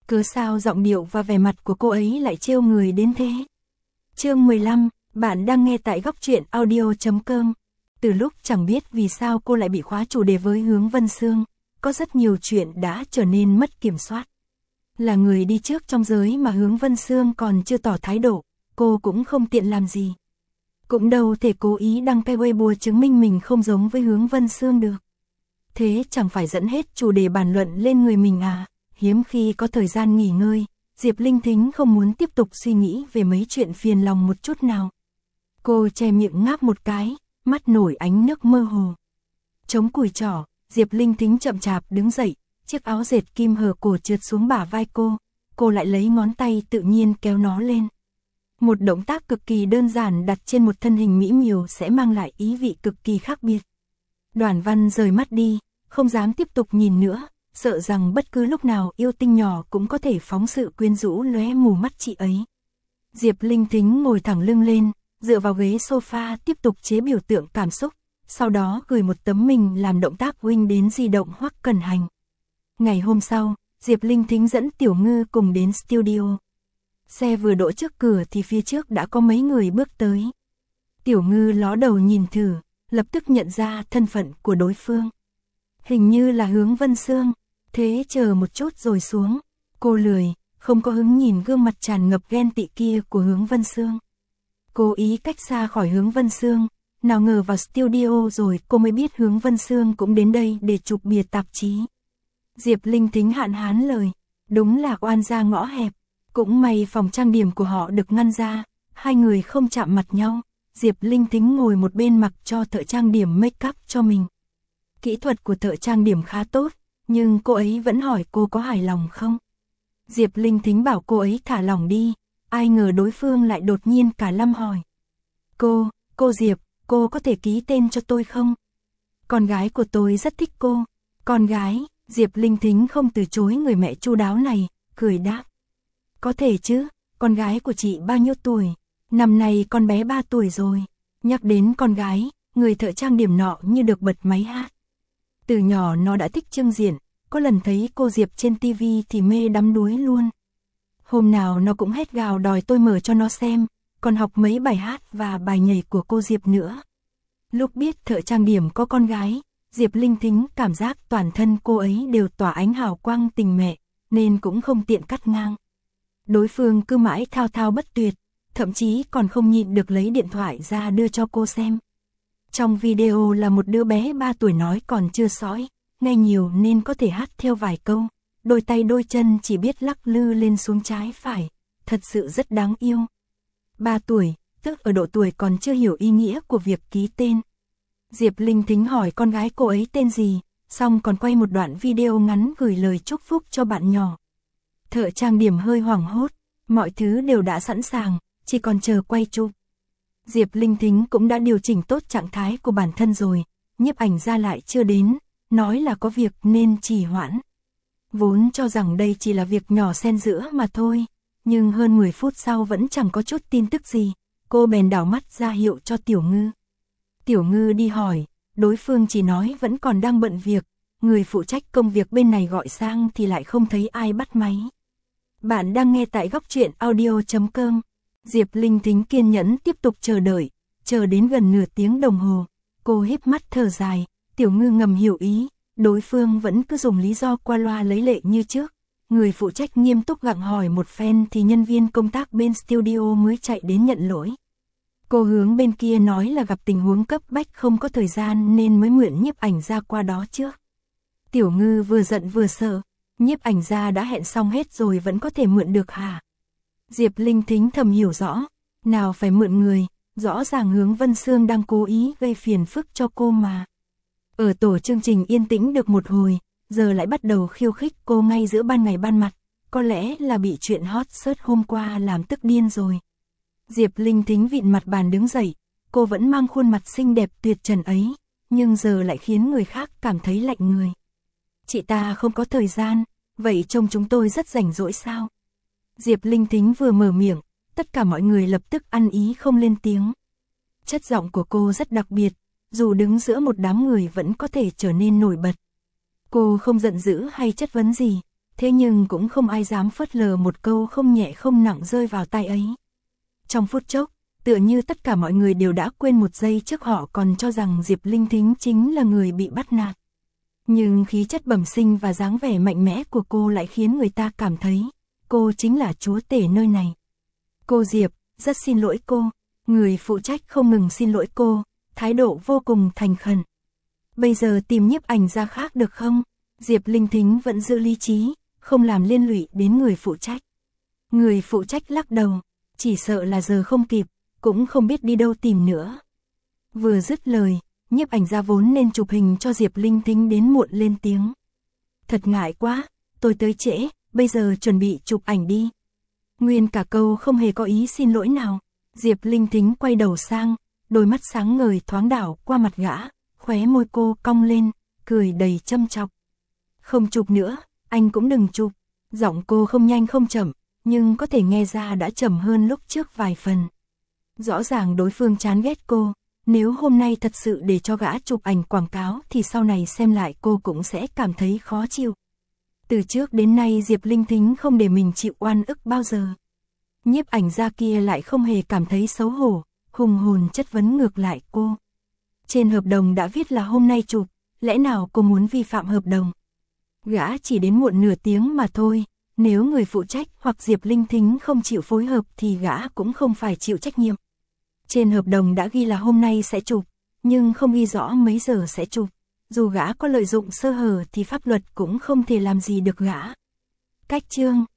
Cớ sao giọng điệu và vẻ mặt của cô ấy lại trêu người đến thế? Chương 15, bạn đang nghe tại góc truyện audio.com. Từ lúc chẳng biết vì sao cô lại bị khóa chủ đề với Hướng Vân Sương, có rất nhiều chuyện đã trở nên mất kiểm soát. Là người đi trước trong giới mà Hướng Vân Sương còn chưa tỏ thái độ, cô cũng không tiện làm gì. Cũng đâu thể cố ý đăng cái Weibo chứng minh mình không giống với Hướng Vân Sương được. Thế chẳng phải dẫn hết chủ đề bàn luận lên người mình à? Hiếm khi có thời gian nghỉ ngơi, Diệp Linh Thính không muốn tiếp tục suy nghĩ về mấy chuyện phiền lòng một chút nào. Cô che miệng ngáp một cái, mắt nổi ánh nước mơ hồ. Chống cùi trỏ, Diệp Linh Thính chậm chạp đứng dậy, chiếc áo dệt kim hở cổ trượt xuống bả vai cô lại lấy ngón tay tự nhiên kéo nó lên. Một động tác cực kỳ đơn giản đặt trên một thân hình mỹ miều sẽ mang lại ý vị cực kỳ khác biệt. Đoàn Văn rời mắt đi, không dám tiếp tục nhìn nữa, sợ rằng bất cứ lúc nào yêu tinh nhỏ cũng có thể phóng sự quyến rũ lóe mù mắt chị ấy. Diệp Linh Thính ngồi thẳng lưng lên, dựa vào ghế sofa tiếp tục chế biểu tượng cảm xúc, sau đó gửi một tấm mình làm động tác huynh đến di động Hoắc Cẩn Hành. Ngày hôm sau, Diệp Linh Thính dẫn Tiểu Ngư cùng đến studio. Xe vừa đỗ trước cửa thì phía trước đã có mấy người bước tới. Tiểu Ngư ló đầu nhìn thử, lập tức nhận ra thân phận của đối phương. Hình như là Hướng Vân Sương, thế chờ một chút rồi xuống. Cô lười, không có hứng nhìn gương mặt tràn ngập ghen tị kia của Hướng Vân Sương. Cố ý cách xa khỏi Hướng Vân Sương, nào ngờ vào studio rồi cô mới biết Hướng Vân Sương cũng đến đây để chụp bìa tạp chí. Diệp Linh Thính hạn hán lời, đúng là oan gia ngõ hẹp. Cũng may phòng trang điểm của họ được ngăn ra, hai người không chạm mặt nhau. Diệp Linh Thính ngồi một bên mặc cho thợ trang điểm make up cho mình. Kỹ thuật của thợ trang điểm khá tốt, nhưng cô ấy vẫn hỏi cô có hài lòng không. Diệp Linh Thính bảo cô ấy thả lỏng đi, ai ngờ đối phương lại đột nhiên cả lâm hỏi. Cô Diệp, cô có thể ký tên cho tôi không? Con gái của tôi rất thích cô. Con gái, Diệp Linh Thính không từ chối người mẹ chu đáo này, cười đáp. Có thể chứ, con gái của chị bao nhiêu tuổi? Năm nay con bé 3 tuổi rồi. Nhắc đến con gái, người thợ trang điểm nọ như được bật máy hát. Từ nhỏ nó đã thích trưng diện, có lần thấy cô Diệp trên tivi thì mê đắm đuối luôn. Hôm nào nó cũng hét gào đòi tôi mở cho nó xem, còn học mấy bài hát và bài nhảy của cô Diệp nữa. Lúc biết thợ trang điểm có con gái, Diệp Linh Thính cảm giác toàn thân cô ấy đều tỏa ánh hào quang tình mẹ, nên cũng không tiện cắt ngang. Đối phương cứ mãi thao thao bất tuyệt, thậm chí còn không nhịn được lấy điện thoại ra đưa cho cô xem. Trong video là một đứa bé 3 tuổi nói còn chưa sõi, nghe nhiều nên có thể hát theo vài câu, đôi tay đôi chân chỉ biết lắc lư lên xuống trái phải, thật sự rất đáng yêu. 3 tuổi, tức ở độ tuổi còn chưa hiểu ý nghĩa của việc ký tên. Diệp Linh Thính hỏi con gái cô ấy tên gì, xong còn quay một đoạn video ngắn gửi lời chúc phúc cho bạn nhỏ. Thợ trang điểm hơi hoảng hốt, mọi thứ đều đã sẵn sàng, chỉ còn chờ quay chụp. Diệp Linh Thính cũng đã điều chỉnh tốt trạng thái của bản thân rồi, nhiếp ảnh ra lại chưa đến, nói là có việc nên trì hoãn. Vốn cho rằng đây chỉ là việc nhỏ xen giữa mà thôi, nhưng hơn 10 phút sau vẫn chẳng có chút tin tức gì, cô bèn đảo mắt ra hiệu cho Tiểu Ngư. Tiểu Ngư đi hỏi, đối phương chỉ nói vẫn còn đang bận việc, người phụ trách công việc bên này gọi sang thì lại không thấy ai bắt máy. Bạn đang nghe tại góc truyện audio.com. Diệp Linh Thính kiên nhẫn tiếp tục chờ đợi, chờ đến gần nửa tiếng đồng hồ, cô híp mắt thở dài, Tiểu Ngư ngầm hiểu ý, đối phương vẫn cứ dùng lý do qua loa lấy lệ như trước. Người phụ trách nghiêm túc gặng hỏi một phen thì nhân viên công tác bên studio mới chạy đến nhận lỗi. Cô Hướng bên kia nói là gặp tình huống cấp bách không có thời gian nên mới mượn nhiếp ảnh ra qua đó trước. Tiểu Ngư vừa giận vừa sợ, nhiếp ảnh ra đã hẹn xong hết rồi vẫn có thể mượn được hả? Diệp Linh Thính thầm hiểu rõ, nào phải mượn người, rõ ràng Hướng Vân Sương đang cố ý gây phiền phức cho cô mà. Ở tổ chương trình yên tĩnh được một hồi, giờ lại bắt đầu khiêu khích cô ngay giữa ban ngày ban mặt, có lẽ là bị chuyện hot search hôm qua làm tức điên rồi. Diệp Linh Thính vịn mặt bàn đứng dậy, cô vẫn mang khuôn mặt xinh đẹp tuyệt trần ấy, nhưng giờ lại khiến người khác cảm thấy lạnh người. Chị ta không có thời gian, vậy trông chúng tôi rất rảnh rỗi sao? Diệp Linh Thính vừa mở miệng, tất cả mọi người lập tức ăn ý không lên tiếng. Chất giọng của cô rất đặc biệt, dù đứng giữa một đám người vẫn có thể trở nên nổi bật. Cô không giận dữ hay chất vấn gì, thế nhưng cũng không ai dám phớt lờ một câu không nhẹ không nặng rơi vào tai ấy. Trong phút chốc, tựa như tất cả mọi người đều đã quên một giây trước họ còn cho rằng Diệp Linh Thính chính là người bị bắt nạt. Nhưng khí chất bẩm sinh và dáng vẻ mạnh mẽ của cô lại khiến người ta cảm thấy, cô chính là chúa tể nơi này. Cô Diệp, rất xin lỗi cô. Người phụ trách không ngừng xin lỗi cô, thái độ vô cùng thành khẩn. Bây giờ tìm nhiếp ảnh gia khác được không? Diệp Linh Thính vẫn giữ lý trí, không làm liên lụy đến người phụ trách. Người phụ trách lắc đầu, chỉ sợ là giờ không kịp, cũng không biết đi đâu tìm nữa. Vừa dứt lời, nhiếp ảnh gia vốn nên chụp hình cho Diệp Linh Thính đến muộn lên tiếng. Thật ngại quá, tôi tới trễ, bây giờ chuẩn bị chụp ảnh đi. Nguyên cả câu không hề có ý xin lỗi nào. Diệp Linh Thính quay đầu sang, đôi mắt sáng ngời thoáng đảo qua mặt gã, khóe môi cô cong lên, cười đầy châm chọc. Không chụp nữa, anh cũng đừng chụp. Giọng cô không nhanh không chậm, nhưng có thể nghe ra đã chậm hơn lúc trước vài phần. Rõ ràng đối phương chán ghét cô, nếu hôm nay thật sự để cho gã chụp ảnh quảng cáo thì sau này xem lại cô cũng sẽ cảm thấy khó chịu. Từ trước đến nay Diệp Linh Thính không để mình chịu oan ức bao giờ. Nhiếp ảnh gia kia lại không hề cảm thấy xấu hổ, hùng hồn chất vấn ngược lại cô. Trên hợp đồng đã viết là hôm nay chụp, lẽ nào cô muốn vi phạm hợp đồng? Gã chỉ đến muộn nửa tiếng mà thôi, nếu người phụ trách hoặc Diệp Linh Thính không chịu phối hợp thì gã cũng không phải chịu trách nhiệm. Trên hợp đồng đã ghi là hôm nay sẽ chụp, nhưng không ghi rõ mấy giờ sẽ chụp. Dù gã có lợi dụng sơ hở thì pháp luật cũng không thể làm gì được gã. Cách chương